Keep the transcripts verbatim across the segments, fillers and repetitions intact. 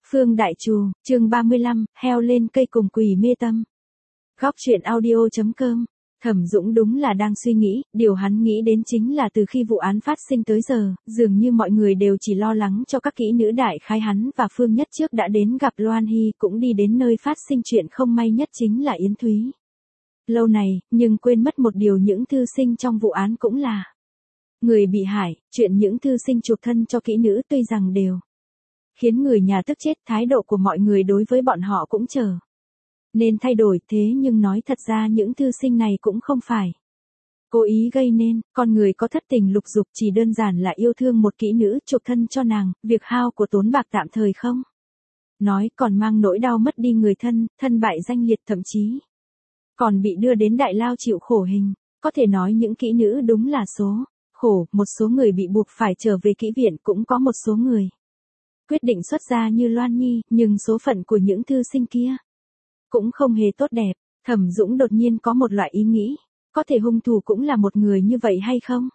Phương Đại Trù, chương ba mươi lăm, heo lên cây cùng quỷ mê tâm. Góc truyện audio chấm com. Thẩm Dũng đúng là đang suy nghĩ, điều hắn nghĩ đến chính là từ khi vụ án phát sinh tới giờ, dường như mọi người đều chỉ lo lắng cho các kỹ nữ đại khái hắn và Phương Nhất Trước đã đến gặp Loan Hy, cũng đi đến nơi phát sinh chuyện không may nhất chính là Yến Thúy. Lâu này, nhưng quên mất một điều, những thư sinh trong vụ án cũng là người bị hại. Chuyện những thư sinh chuộc thân cho kỹ nữ tuy rằng đều khiến người nhà tức chết, thái độ của mọi người đối với bọn họ cũng trở nên thay đổi, thế nhưng nói thật ra những thư sinh này cũng không phải cố ý gây nên, con người có thất tình lục dục chỉ đơn giản là yêu thương một kỹ nữ chuộc thân cho nàng, việc hao của tốn bạc tạm thời không nói, còn mang nỗi đau mất đi người thân, thân bại danh liệt, thậm chí còn bị đưa đến đại lao chịu khổ hình. Có thể nói những kỹ nữ đúng là số khổ, một số người bị buộc phải trở về kỹ viện, cũng có một số người quyết định xuất gia như Loan Nhi, nhưng số phận của những thư sinh kia cũng không hề tốt đẹp. Thẩm Dũng đột nhiên có một loại ý nghĩ, có thể hung thủ cũng là một người như vậy hay không?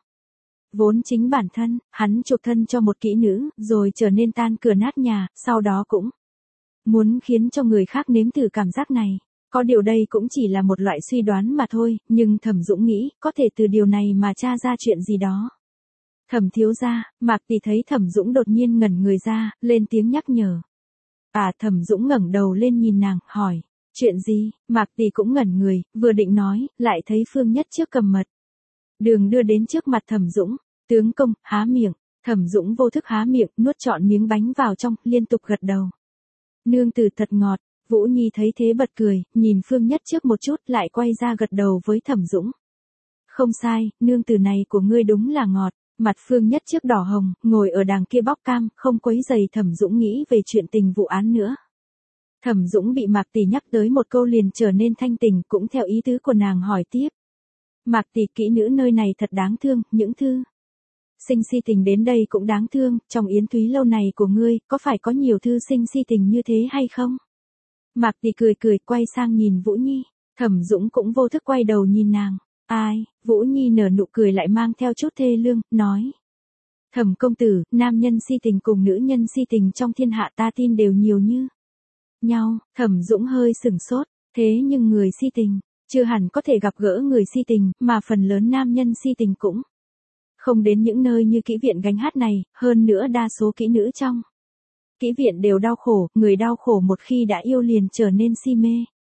Vốn chính bản thân, hắn chuộc thân cho một kỹ nữ, rồi trở nên tan cửa nát nhà, sau đó cũng muốn khiến cho người khác nếm thử cảm giác này. Có điều đây cũng chỉ là một loại suy đoán mà thôi, nhưng Thẩm Dũng nghĩ, có thể từ điều này mà tra ra chuyện gì đó. Thẩm thiếu gia, Mạc Tỷ thấy Thẩm Dũng đột nhiên ngẩn người ra, lên tiếng nhắc nhở. À, Thẩm Dũng ngẩng đầu lên nhìn nàng, hỏi, chuyện gì? Mạc Tỷ cũng ngẩn người, vừa định nói, lại thấy Phương Nhất Trước cầm mật đường đưa đến trước mặt Thẩm Dũng. Tướng công, há miệng. Thẩm Dũng vô thức há miệng, nuốt trọn miếng bánh vào trong, liên tục gật đầu. Nương tử thật ngọt. Vũ Nhi thấy thế bật cười, nhìn Phương Nhất Trước một chút, lại quay ra gật đầu với Thẩm Dũng. Không sai, nương tử này của ngươi đúng là ngọt. Mặt Phương Nhất Trước đỏ hồng, ngồi ở đằng kia bóc cam, không quấy giày Thẩm Dũng nghĩ về chuyện tình vụ án nữa. Thẩm Dũng bị Mạc Tỷ nhắc tới một câu liền trở nên thanh tình, cũng theo ý tứ của nàng hỏi tiếp. Mạc Tỷ, kỹ nữ nơi này thật đáng thương, những thư sinh si tình đến đây cũng đáng thương, trong Yến Thúy lâu này của ngươi, có phải có nhiều thư sinh si tình như thế hay không? Mạc Tỷ cười cười, quay sang nhìn Vũ Nhi. Thẩm Dũng cũng vô thức quay đầu nhìn nàng. Ai? Vũ Nhi nở nụ cười lại mang theo chút thê lương, nói. Thẩm công tử, nam nhân si tình cùng nữ nhân si tình trong thiên hạ ta tin đều nhiều như nhau. Thẩm Dũng hơi sửng sốt, thế nhưng người si tình, chưa hẳn có thể gặp gỡ người si tình, mà phần lớn nam nhân si tình cũng không đến những nơi như kỹ viện gánh hát này, hơn nữa đa số kỹ nữ trong kỹ viện đều đau khổ, người đau khổ một khi đã yêu liền trở nên si mê.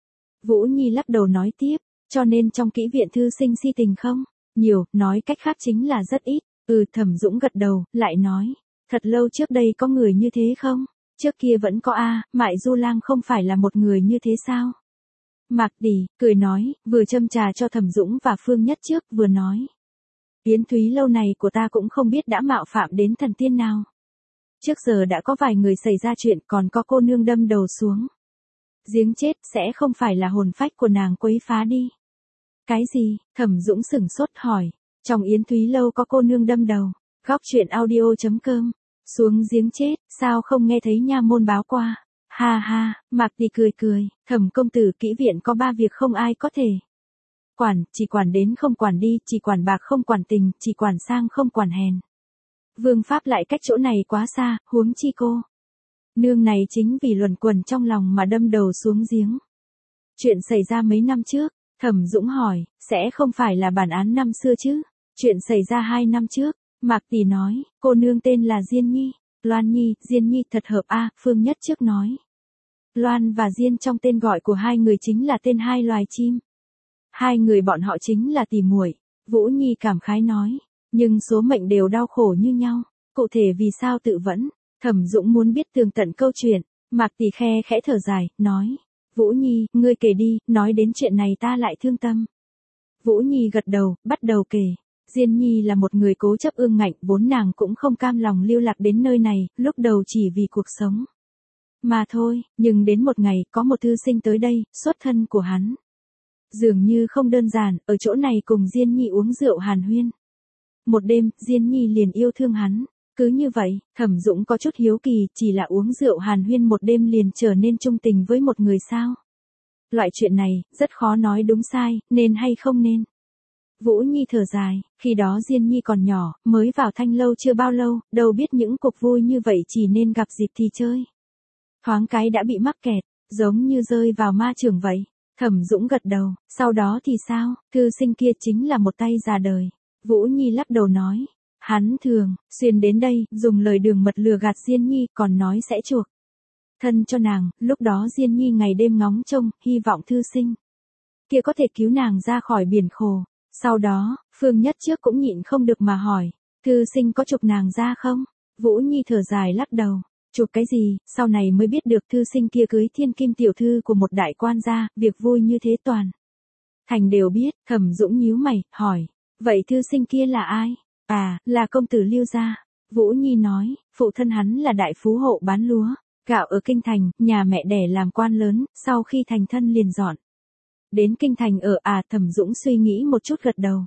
Vũ Nhi lắc đầu nói tiếp, cho nên trong kỹ viện thư sinh si tình không nhiều, nói cách khác chính là rất ít. Ừ, Thẩm Dũng gật đầu, lại nói, thật lâu trước đây có người như thế không? Trước kia vẫn có a, Mại Du Lang không phải là một người như thế sao? Mạc Tỷ cười nói, vừa châm trà cho Thẩm Dũng và Phương Nhất Trước, vừa nói, Yến Thúy lâu này của ta cũng không biết đã mạo phạm đến thần tiên nào. Trước giờ đã có vài người xảy ra chuyện, còn có cô nương đâm đầu xuống giếng chết, sẽ không phải là hồn phách của nàng quấy phá đi. Cái gì? Thẩm Dũng sửng sốt hỏi. Trong Yến Thúy lâu có cô nương đâm đầu. Góc truyện audio chấm com. Xuống giếng chết, sao không nghe thấy nha môn báo qua? Ha ha, Mạc Tỷ cười cười. Thẩm công tử, kỹ viện có ba việc không ai có thể quản, chỉ quản đến không quản đi, chỉ quản bạc không quản tình, chỉ quản sang không quản hèn. Vương pháp lại cách chỗ này quá xa, huống chi cô nương này chính vì luẩn quẩn trong lòng mà đâm đầu xuống giếng. Chuyện xảy ra mấy năm trước. Thẩm Dũng hỏi, sẽ không phải là bản án năm xưa chứ? Chuyện xảy ra hai năm trước. Mạc Tỷ nói, cô nương tên là Diên Nhi. Loan Nhi, Diên Nhi thật hợp a. Phương Nhất Trước nói. Loan và Diên trong tên gọi của hai người chính là tên hai loài chim. Hai người bọn họ chính là tỉ muội. Vũ Nhi cảm khái nói, nhưng số mệnh đều đau khổ như nhau. Cụ thể vì sao tự vẫn? Thẩm Dũng muốn biết tường tận câu chuyện. Mạc Tỷ khe khẽ thở dài, nói. Vũ Nhi, ngươi kể đi, nói đến chuyện này ta lại thương tâm. Vũ Nhi gật đầu, bắt đầu kể. Diên Nhi là một người cố chấp ương ngạnh, vốn nàng cũng không cam lòng lưu lạc đến nơi này, lúc đầu chỉ vì cuộc sống mà thôi, nhưng đến một ngày, có một thư sinh tới đây, xuất thân của hắn dường như không đơn giản, ở chỗ này cùng Diên Nhi uống rượu hàn huyên. Một đêm, Diên Nhi liền yêu thương hắn. Cứ như vậy, Thẩm Dũng có chút hiếu kỳ, chỉ là uống rượu hàn huyên một đêm liền trở nên trung tình với một người sao? Loại chuyện này, rất khó nói đúng sai, nên hay không nên. Vũ Nhi thở dài, khi đó Diên Nhi còn nhỏ, mới vào Thanh lâu chưa bao lâu, đâu biết những cuộc vui như vậy chỉ nên gặp dịp thì chơi. thoáng cái đã bị mắc kẹt, giống như rơi vào ma trường vậy. Thẩm Dũng gật đầu, sau đó thì sao, thư sinh kia chính là một tay già đời. Vũ Nhi lắc đầu nói, hắn thường, xuyên đến đây, dùng lời đường mật lừa gạt Diên Nhi, còn nói sẽ chuộc thân cho nàng, lúc đó Diên Nhi ngày đêm ngóng trông, hy vọng thư sinh kia có thể cứu nàng ra khỏi biển khổ. Sau đó, Phương Nhất Trước cũng nhịn không được mà hỏi, thư sinh có chụp nàng ra không? Vũ Nhi thở dài lắc đầu, chụp cái gì, sau này mới biết được thư sinh kia cưới thiên kim tiểu thư của một đại quan gia, việc vui như thế toàn thành đều biết. Thẩm Dũng nhíu mày, hỏi, vậy thư sinh kia là ai? À, là công tử Lưu gia. Vũ Nhi nói, phụ thân hắn là đại phú hộ bán lúa gạo ở kinh thành, nhà mẹ đẻ làm quan lớn, sau khi thành thân liền dọn đến kinh thành ở. À, Thẩm Dũng suy nghĩ một chút gật đầu,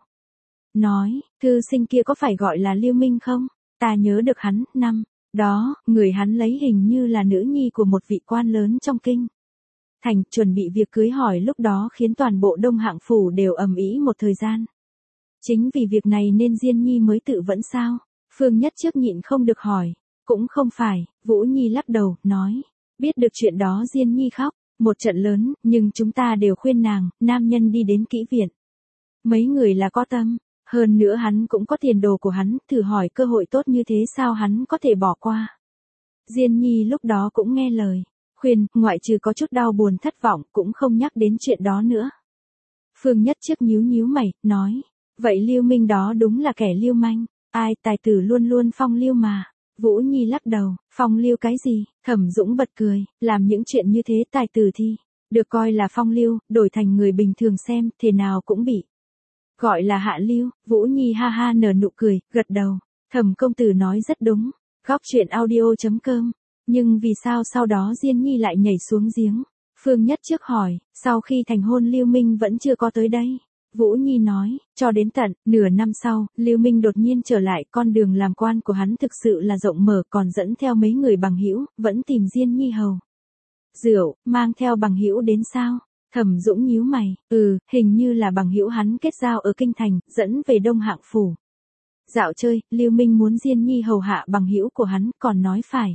nói, thư sinh kia có phải gọi là Lưu Minh không? Ta nhớ được hắn, năm đó, người hắn lấy hình như là nữ nhi của một vị quan lớn trong kinh thành, chuẩn bị việc cưới hỏi, lúc đó khiến toàn bộ Đông Hạng phủ đều ầm ĩ một thời gian. Chính vì việc này nên Diên Nhi mới tự vẫn sao? Phương Nhất Trước nhịn không được hỏi, cũng không phải. Vũ Nhi lắc đầu, nói, biết được chuyện đó Diên Nhi khóc một trận lớn, nhưng chúng ta đều khuyên nàng, nam nhân đi đến kỹ viện, mấy người là có tâm, hơn nữa hắn cũng có tiền đồ của hắn, thử hỏi cơ hội tốt như thế sao hắn có thể bỏ qua. Diên Nhi lúc đó cũng nghe lời khuyên, ngoại trừ có chút đau buồn thất vọng, cũng không nhắc đến chuyện đó nữa. Phương Nhất Trước nhíu nhíu mày, nói, vậy Lưu Minh đó đúng là kẻ lưu manh, ai, tài tử luôn luôn phong lưu mà. Vũ Nhi lắc đầu, phong lưu cái gì? Thẩm Dũng bật cười, làm những chuyện như thế tài tử thì được coi là phong lưu, đổi thành người bình thường xem, thế nào cũng bị gọi là hạ lưu. Vũ Nhi ha ha nở nụ cười, gật đầu, Thẩm công tử nói rất đúng. Góc truyện audio chấm com. Nhưng vì sao sau đó Diên Nhi lại nhảy xuống giếng? Phương Nhất Trước hỏi, sau khi thành hôn Lưu Minh vẫn chưa có tới đây. Vũ Nhi nói, cho đến tận nửa năm sau, Lưu Minh đột nhiên trở lại, con đường làm quan của hắn thực sự là rộng mở, còn dẫn theo mấy người bằng hữu, vẫn tìm Diên Nhi hầu rượu, mang theo bằng hữu đến sao? Thẩm Dũng nhíu mày, ừ, hình như là bằng hữu hắn kết giao ở kinh thành, dẫn về Đông Hạng phủ dạo chơi. Lưu Minh muốn Diên Nhi hầu hạ bằng hữu của hắn, còn nói phải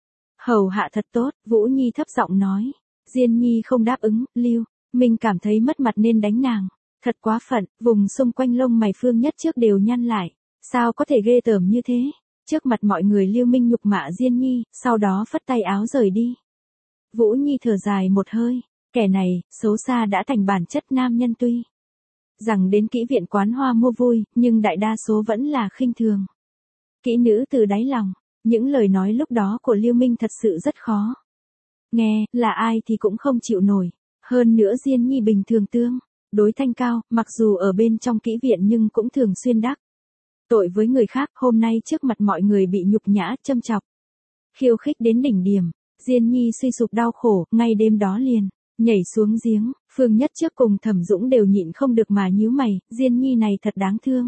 hầu hạ thật tốt. Vũ Nhi thấp giọng nói, Diên Nhi không đáp ứng, Lưu Minh cảm thấy mất mặt nên đánh nàng. Thật quá phận. Vùng xung quanh lông mày Phương Nhất Trước đều nhăn lại, sao có thể ghê tởm như thế? Trước mặt mọi người Lưu Minh nhục mạ Diên Nhi, sau đó phất tay áo rời đi. Vũ Nhi thở dài một hơi, kẻ này, xấu xa đã thành bản chất nam nhân, tuy rằng đến kỹ viện quán hoa mua vui, nhưng đại đa số vẫn là khinh thường kỹ nữ từ đáy lòng. Những lời nói lúc đó của Lưu Minh thật sự rất khó nghe, là ai thì cũng không chịu nổi. Hơn nữa Diên Nhi bình thường tương đối thanh cao, mặc dù ở bên trong kỹ viện nhưng cũng thường xuyên đắc tội với người khác. Hôm nay trước mặt mọi người bị nhục nhã, châm chọc, khiêu khích đến đỉnh điểm, Diên Nhi suy sụp đau khổ, ngay đêm đó liền nhảy xuống giếng. Phương Nhất Trước cùng Thẩm Dũng đều nhịn không được mà nhíu mày, Diên Nhi này thật đáng thương.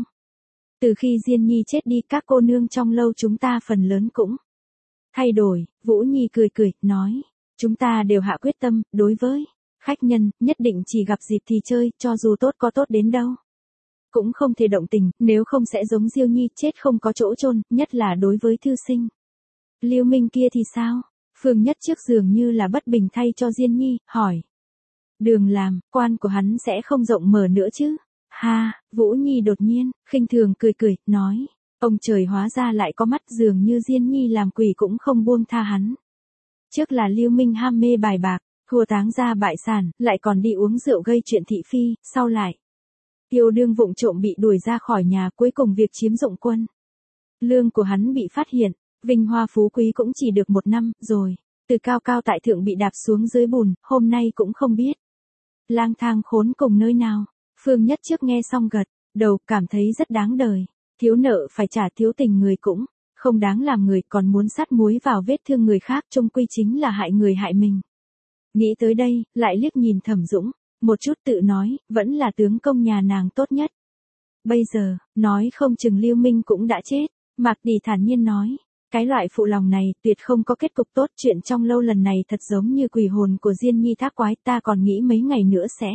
Từ khi Diên Nhi chết đi, các cô nương trong lâu chúng ta phần lớn cũng thay đổi. Vũ Nhi cười cười, nói, chúng ta đều hạ quyết tâm, đối với khách nhân, nhất định chỉ gặp dịp thì chơi, cho dù tốt có tốt đến đâu cũng không thể động tình, nếu không sẽ giống Diêu Nhi, chết không có chỗ chôn, nhất là đối với thư sinh Lưu Minh kia thì sao? Phương Nhất Trước dường như là bất bình thay cho Diên Nhi, hỏi, đường làm quan của hắn sẽ không rộng mở nữa chứ? Ha, Vũ Nhi đột nhiên khinh thường cười cười, nói, ông trời hóa ra lại có mắt, dường như Diên Nhi làm quỷ cũng không buông tha hắn. Trước là Lưu Minh ham mê bài bạc, thua táng ra bại sản, lại còn đi uống rượu gây chuyện thị phi, sau lại yêu đương vụng trộm bị đuổi ra khỏi nhà, cuối cùng việc chiếm dụng quân lương của hắn bị phát hiện, vinh hoa phú quý cũng chỉ được một năm, rồi từ cao cao tại thượng bị đạp xuống dưới bùn, hôm nay cũng không biết lang thang khốn cùng nơi nào. Phương Nhất Trước nghe xong gật đầu, cảm thấy rất đáng đời. Thiếu nợ phải trả, thiếu tình người cũng không đáng làm người, còn muốn sát muối vào vết thương người khác, chung quy chính là hại người hại mình. Nghĩ tới đây, lại liếc nhìn Thẩm Dũng một chút, tự nói, vẫn là tướng công nhà nàng tốt nhất. Bây giờ, nói không chừng Lưu Minh cũng đã chết. Mạc Đỉ thản nhiên nói, cái loại phụ lòng này tuyệt không có kết cục tốt. Chuyện trong lâu lần này thật giống như quỷ hồn của Diên Nhi thác quái, ta còn nghĩ mấy ngày nữa sẽ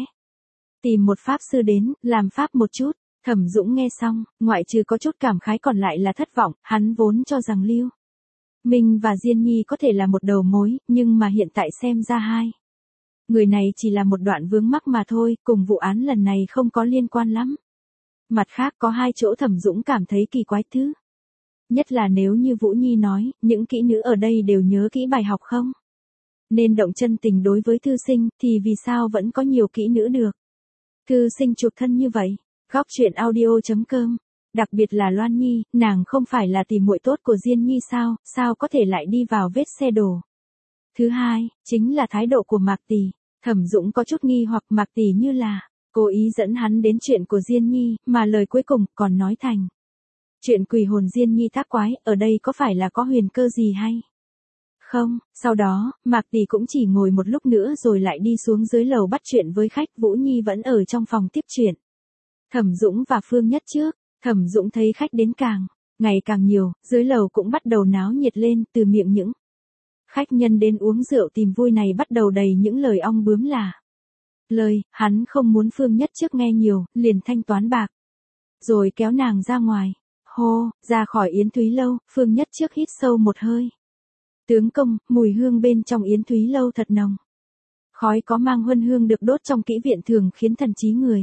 tìm một pháp sư đến làm pháp một chút. Thẩm Dũng nghe xong, ngoại trừ có chút cảm khái còn lại là thất vọng, hắn vốn cho rằng Lưu Minh và Diên Nhi có thể là một đầu mối, nhưng mà hiện tại xem ra hai người này chỉ là một đoạn vướng mắc mà thôi, cùng vụ án lần này không có liên quan lắm. Mặt khác có hai chỗ Thẩm Dũng cảm thấy kỳ quái thứ. Nhất là nếu như Vũ Nhi nói, những kỹ nữ ở đây đều nhớ kỹ bài học không? Nên động chân tình đối với thư sinh, thì vì sao vẫn có nhiều kỹ nữ được? Thư sinh chuộc thân như vậy. Góc truyện audio chấm com. Đặc biệt là Loan Nhi, nàng không phải là tỷ muội tốt của Diên Nhi sao, sao có thể lại đi vào vết xe đổ? Thứ hai, chính là thái độ của Mạc Tỷ. Thẩm Dũng có chút nghi hoặc Mạc Tỷ như là cố ý dẫn hắn đến chuyện của Diên Nhi, mà lời cuối cùng còn nói thành chuyện quỷ hồn Diên Nhi tác quái, ở đây có phải là có huyền cơ gì hay không? Sau đó, Mạc Tỷ cũng chỉ ngồi một lúc nữa rồi lại đi xuống dưới lầu bắt chuyện với khách, Vũ Nhi vẫn ở trong phòng tiếp chuyện. Thẩm Dũng và Phương Nhất trước, Thẩm Dũng thấy khách đến càng ngày càng nhiều, dưới lầu cũng bắt đầu náo nhiệt lên, từ miệng những khách nhân đến uống rượu tìm vui này bắt đầu đầy những lời ong bướm là lời, hắn không muốn Phương Nhất trước nghe nhiều, liền thanh toán bạc. Rồi kéo nàng ra ngoài. Hô, ra khỏi Yến Thúy Lâu, Phương Nhất trước hít sâu một hơi. Tướng công, mùi hương bên trong Yến Thúy Lâu thật nồng. Khói có mang huân hương được đốt trong kỹ viện thường khiến thần trí người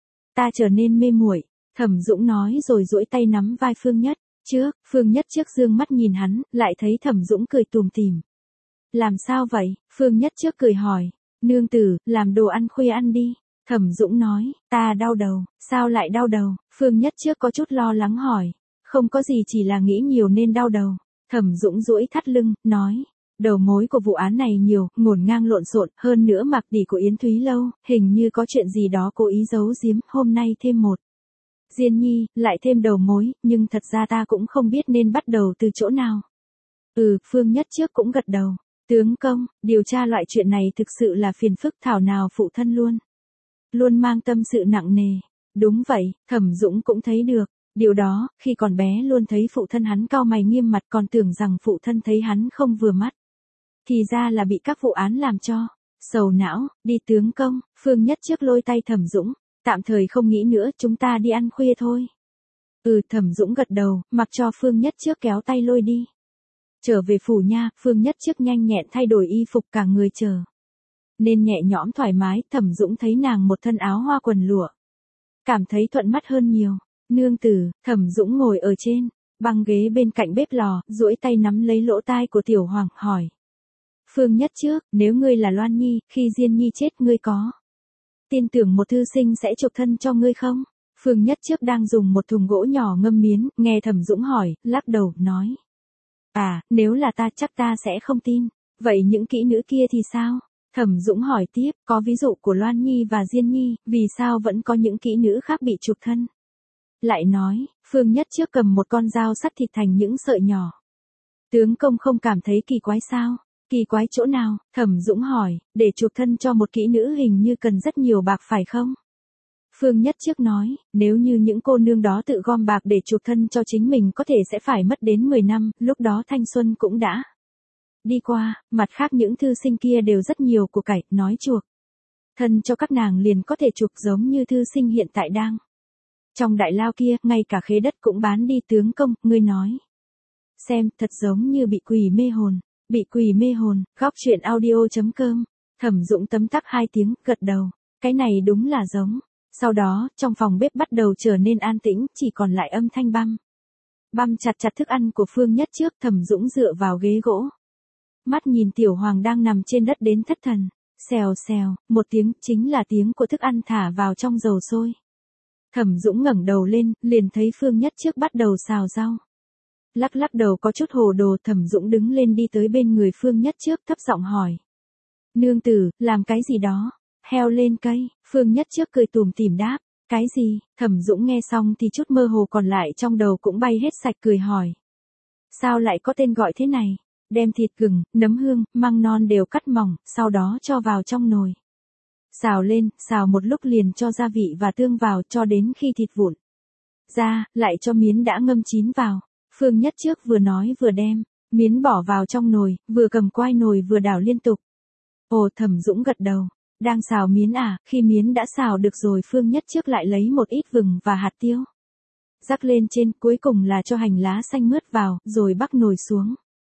ta trở nên mê muội. Thẩm Dũng nói rồi duỗi tay nắm vai Phương Nhất. Trước, Phương Nhất trước dương mắt nhìn hắn, lại thấy Thẩm Dũng cười tủm tỉm. Làm sao vậy? Phương Nhất trước cười hỏi. Nương tử, làm đồ ăn khuya ăn đi. Thẩm Dũng nói, ta đau đầu. Sao lại đau đầu? Phương Nhất trước có chút lo lắng hỏi. Không có gì, chỉ là nghĩ nhiều nên đau đầu. Thẩm Dũng duỗi thắt lưng, nói. Đầu mối của vụ án này nhiều, ngổn ngang lộn xộn, hơn nữa Mạc Tỷ của Yến Thúy Lâu, hình như có chuyện gì đó cố ý giấu giếm, hôm nay thêm một Diên Nhi, lại thêm đầu mối, nhưng thật ra ta cũng không biết nên bắt đầu từ chỗ nào. Ừ, Phương Nhất trước cũng gật đầu. Tướng công, điều tra loại chuyện này thực sự là phiền phức, thảo nào phụ thân luôn. Luôn mang tâm sự nặng nề. Đúng vậy, Thẩm Dũng cũng thấy được. Điều đó, khi còn bé luôn thấy phụ thân hắn cau mày nghiêm mặt, còn tưởng rằng phụ thân thấy hắn không vừa mắt. Thì ra là bị các vụ án làm cho sầu não. Đi tướng công, Phương Nhất trước lôi tay Thẩm Dũng. Tạm thời không nghĩ nữa, chúng ta đi ăn khuya thôi. Ừ, Thẩm Dũng gật đầu, mặc cho Phương Nhất trước kéo tay lôi đi. Trở về phủ nha, Phương Nhất trước nhanh nhẹn thay đổi y phục, cả người chờ nên nhẹ nhõm thoải mái. Thẩm Dũng thấy nàng một thân áo hoa quần lụa, cảm thấy thuận mắt hơn nhiều. Nương tử, Thẩm Dũng ngồi ở trên băng ghế bên cạnh bếp lò, duỗi tay nắm lấy lỗ tai của Tiểu Hoàng, hỏi. Phương Nhất trước, nếu ngươi là Loan Nhi, khi Diên Nhi chết ngươi có tin tưởng một thư sinh sẽ chuộc thân cho ngươi không? Phương Nhất trước đang dùng một thùng gỗ nhỏ ngâm miến, nghe Thẩm Dũng hỏi, lắc đầu, nói. À, nếu là ta chắc ta sẽ không tin. Vậy những kỹ nữ kia thì sao? Thẩm Dũng hỏi tiếp, có ví dụ của Loan Nhi và Diên Nhi, vì sao vẫn có những kỹ nữ khác bị chuộc thân? Lại nói, Phương Nhất trước cầm một con dao sắt thịt thành những sợi nhỏ. Tướng công không cảm thấy kỳ quái sao? Kỳ quái chỗ nào? Thẩm Dũng hỏi, để chuộc thân cho một kỹ nữ hình như cần rất nhiều bạc phải không? Phương Nhất trước nói, nếu như những cô nương đó tự gom bạc để chuộc thân cho chính mình có thể sẽ phải mất đến mười năm, lúc đó thanh xuân cũng đã đi qua, mặt khác những thư sinh kia đều rất nhiều của cải, nói chuộc thân cho các nàng liền có thể chuộc giống như thư sinh hiện tại đang trong đại lao kia, ngay cả khế đất cũng bán đi. Tướng công, ngươi nói xem, thật giống như bị quỷ mê hồn. Bị quỷ mê hồn. Góc truyện audio chấm com. Thẩm Dũng tấm tắc hai tiếng, gật đầu. Cái này đúng là giống. Sau đó, trong phòng bếp bắt đầu trở nên an tĩnh, chỉ còn lại âm thanh băm băm chặt chặt thức ăn của Phương Nhất trước. Thẩm Dũng dựa vào ghế gỗ, mắt nhìn Tiểu Hoàng đang nằm trên đất đến thất thần. Xèo xèo, một tiếng, chính là tiếng của thức ăn thả vào trong dầu sôi. Thẩm Dũng ngẩng đầu lên, liền thấy Phương Nhất trước bắt đầu xào rau. Lắc lắc đầu có chút hồ đồ. Thẩm Dũng đứng lên đi tới bên người Phương Nhất trước, thấp giọng hỏi. Nương tử, làm cái gì đó? Heo lên cây. Phương Nhất trước cười tủm tỉm đáp. Cái gì? Thẩm Dũng nghe xong thì chút mơ hồ còn lại trong đầu cũng bay hết sạch, cười hỏi. Sao lại có tên gọi thế này? Đem thịt gừng, nấm hương, măng non đều cắt mỏng, sau đó cho vào trong nồi. Xào lên, xào một lúc liền cho gia vị và tương vào, cho đến khi thịt vụn ra, lại cho miến đã ngâm chín vào. Phương Nhất trước vừa nói vừa đem miến bỏ vào trong nồi, vừa cầm quai nồi vừa đảo liên tục. Ồ, Thẩm Dũng gật đầu. Đang xào miến à? Khi miến đã xào được rồi, Phương Nhất trước lại lấy một ít vừng và hạt tiêu rắc lên trên, cuối cùng là cho hành lá xanh mướt vào, rồi bắc nồi xuống.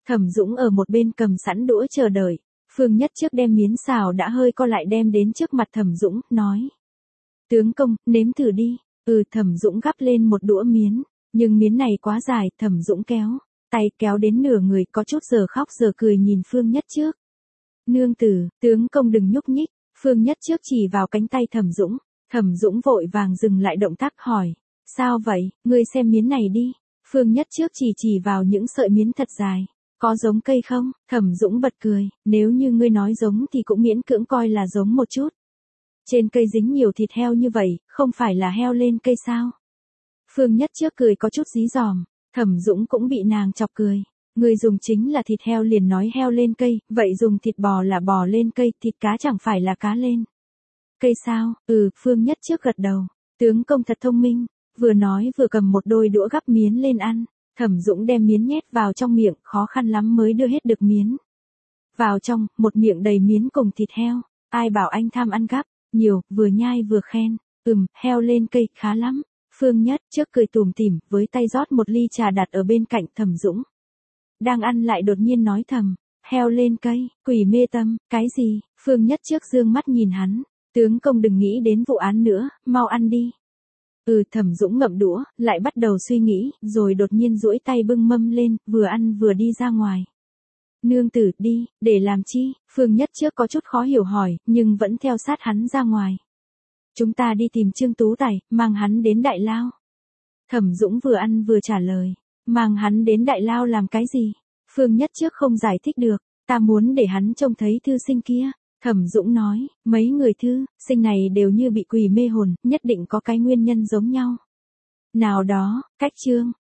Thẩm Dũng ở một bên cầm sẵn đũa chờ đợi. Phương Nhất Trước đem miến xào đã hơi co lại đem đến trước mặt Thẩm Dũng, nói. Tướng công, nếm thử đi. Ừ, Thẩm Dũng gắp lên một đũa miến. Nhưng miến này quá dài, Thẩm Dũng kéo. Tay kéo đến nửa người có chút giờ khóc giờ cười nhìn Phương Nhất Trước. Nương tử, tướng công đừng nhúc nhích. Phương Nhất Trước chỉ vào cánh tay Thẩm Dũng. Thẩm Dũng vội vàng dừng lại động tác hỏi. Sao vậy, ngươi xem miến này đi. Phương Nhất Trước chỉ chỉ vào những sợi miến thật dài. Có giống cây không? Thẩm Dũng bật cười, nếu như ngươi nói giống thì cũng miễn cưỡng coi là giống một chút. Trên cây dính nhiều thịt heo như vậy, không phải là heo lên cây sao? Phương Nhất Trước cười có chút dí dỏm, Thẩm Dũng cũng bị nàng chọc cười. Ngươi dùng chính là thịt heo liền nói heo lên cây, vậy dùng thịt bò là bò lên cây, thịt cá chẳng phải là cá lên cây sao? Ừ, Phương Nhất Trước gật đầu. Tướng công thật thông minh, vừa nói vừa cầm một đôi đũa gắp miến lên ăn. Thẩm Dũng đem miến nhét vào trong miệng, khó khăn lắm mới đưa hết được miến. Vào trong, một miệng đầy miến cùng thịt heo. Ai bảo anh tham ăn gắp, nhiều, vừa nhai vừa khen. Ừm, heo lên cây, khá lắm. Phương Nhất Trước cười tủm tỉm, với tay rót một ly trà đặt ở bên cạnh Thẩm Dũng. Đang ăn lại đột nhiên nói thầm, heo lên cây, quỷ mê tâm, cái gì? Phương Nhất Trước dương mắt nhìn hắn. Tướng công đừng nghĩ đến vụ án nữa, mau ăn đi. Ừ, Thẩm Dũng ngậm đũa, lại bắt đầu suy nghĩ, rồi đột nhiên duỗi tay bưng mâm lên, vừa ăn vừa đi ra ngoài. Nương tử, đi, để làm chi? Phương Nhất Trước có chút khó hiểu hỏi, nhưng vẫn theo sát hắn ra ngoài. Chúng ta đi tìm Trương Tú Tài, mang hắn đến Đại Lao. Thẩm Dũng vừa ăn vừa trả lời, mang hắn đến Đại Lao làm cái gì? Phương Nhất Trước không giải thích được, ta muốn để hắn trông thấy thư sinh kia. Thẩm Dũng nói, mấy người thư sinh này đều như bị quỷ mê hồn, nhất định có cái nguyên nhân giống nhau. Nào đó, cách Trương